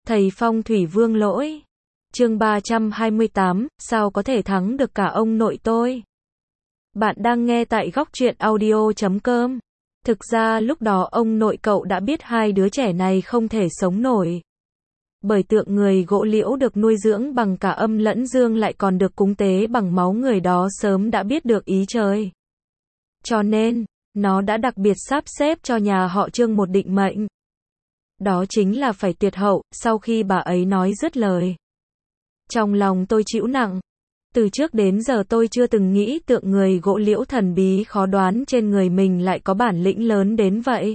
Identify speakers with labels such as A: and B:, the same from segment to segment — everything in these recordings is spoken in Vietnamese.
A: Thầy phong thủy Vương Lỗi. Chương 328, sao có thể thắng được cả ông nội tôi? Bạn đang nghe tại góc truyện audio.com. Thực ra lúc đó ông nội cậu đã biết hai đứa trẻ này không thể sống nổi. Bởi tượng người gỗ liễu được nuôi dưỡng bằng cả âm lẫn dương lại còn được cúng tế bằng máu người đó sớm đã biết được ý trời. Cho nên, nó đã đặc biệt sắp xếp cho nhà họ Trương một định mệnh. Đó chính là phải tuyệt hậu. Sau khi bà ấy nói dứt lời, trong lòng tôi chịu nặng. Từ trước đến giờ tôi chưa từng nghĩ tượng người gỗ liễu thần bí khó đoán trên người mình lại có bản lĩnh lớn đến vậy.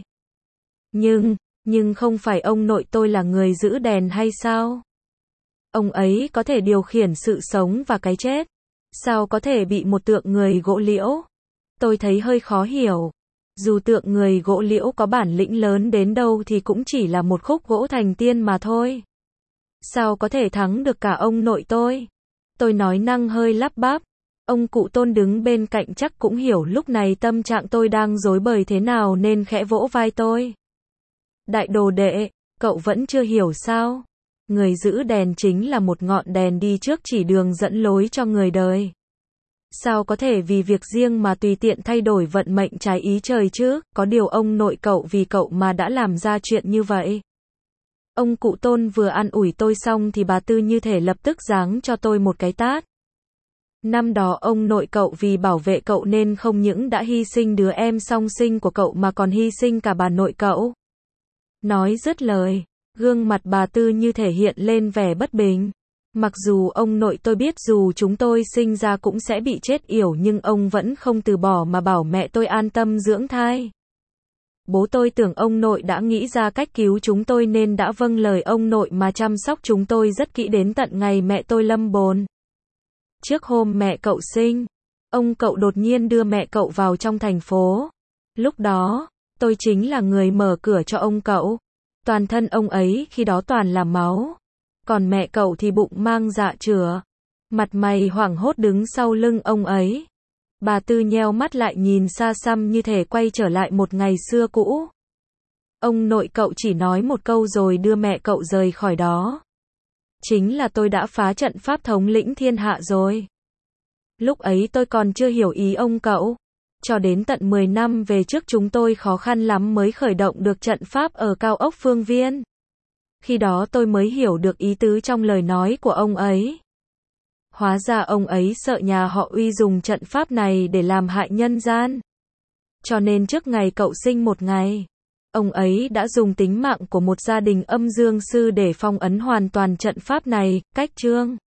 A: Nhưng không phải ông nội tôi là người giữ đèn hay sao? Ông ấy có thể điều khiển sự sống và cái chết. Sao có thể bị một tượng người gỗ liễu? Tôi thấy hơi khó hiểu. Dù tượng người gỗ liễu có bản lĩnh lớn đến đâu thì cũng chỉ là một khúc gỗ thành tiên mà thôi. Sao có thể thắng được cả ông nội tôi? Tôi nói năng hơi lắp bắp. Ông cụ Tôn đứng bên cạnh chắc cũng hiểu lúc này tâm trạng tôi đang rối bời thế nào nên khẽ vỗ vai tôi. Đại đồ đệ, cậu vẫn chưa hiểu sao? Người giữ đèn chính là một ngọn đèn đi trước chỉ đường dẫn lối cho người đời. Sao có thể vì việc riêng mà tùy tiện thay đổi vận mệnh trái ý trời chứ? Có điều ông nội cậu vì cậu mà đã làm ra chuyện như vậy. Ông cụ Tôn vừa an ủi tôi xong thì bà Tư như thể lập tức giáng cho tôi một cái tát. Năm đó ông nội cậu vì bảo vệ cậu nên không những đã hy sinh đứa em song sinh của cậu mà còn hy sinh cả bà nội cậu. Nói dứt lời, gương mặt bà Tư như thể hiện lên vẻ bất bình. Mặc dù ông nội tôi biết dù chúng tôi sinh ra cũng sẽ bị chết yểu nhưng ông vẫn không từ bỏ mà bảo mẹ tôi an tâm dưỡng thai. Bố tôi tưởng ông nội đã nghĩ ra cách cứu chúng tôi nên đã vâng lời ông nội mà chăm sóc chúng tôi rất kỹ đến tận ngày mẹ tôi lâm bồn. Trước hôm mẹ cậu sinh, ông cậu đột nhiên đưa mẹ cậu vào trong thành phố. Lúc đó, tôi chính là người mở cửa cho ông cậu. Toàn thân ông ấy khi đó toàn là máu. Còn mẹ cậu thì bụng mang dạ chửa. Mặt mày hoảng hốt đứng sau lưng ông ấy. Bà Tư nheo mắt lại nhìn xa xăm như thể quay trở lại một ngày xưa cũ. Ông nội cậu chỉ nói một câu rồi đưa mẹ cậu rời khỏi đó. Chính là tôi đã phá trận pháp thống lĩnh thiên hạ rồi. Lúc ấy tôi còn chưa hiểu ý ông cậu. Cho đến tận 10 năm về trước chúng tôi khó khăn lắm mới khởi động được trận pháp ở cao ốc Phương Viên. Khi đó tôi mới hiểu được ý tứ trong lời nói của ông ấy. Hóa ra ông ấy sợ nhà họ Uy dùng trận pháp này để làm hại nhân gian. Cho nên trước ngày cậu sinh một ngày, ông ấy đã dùng tính mạng của một gia đình âm dương sư để phong ấn hoàn toàn trận pháp này. Cách chương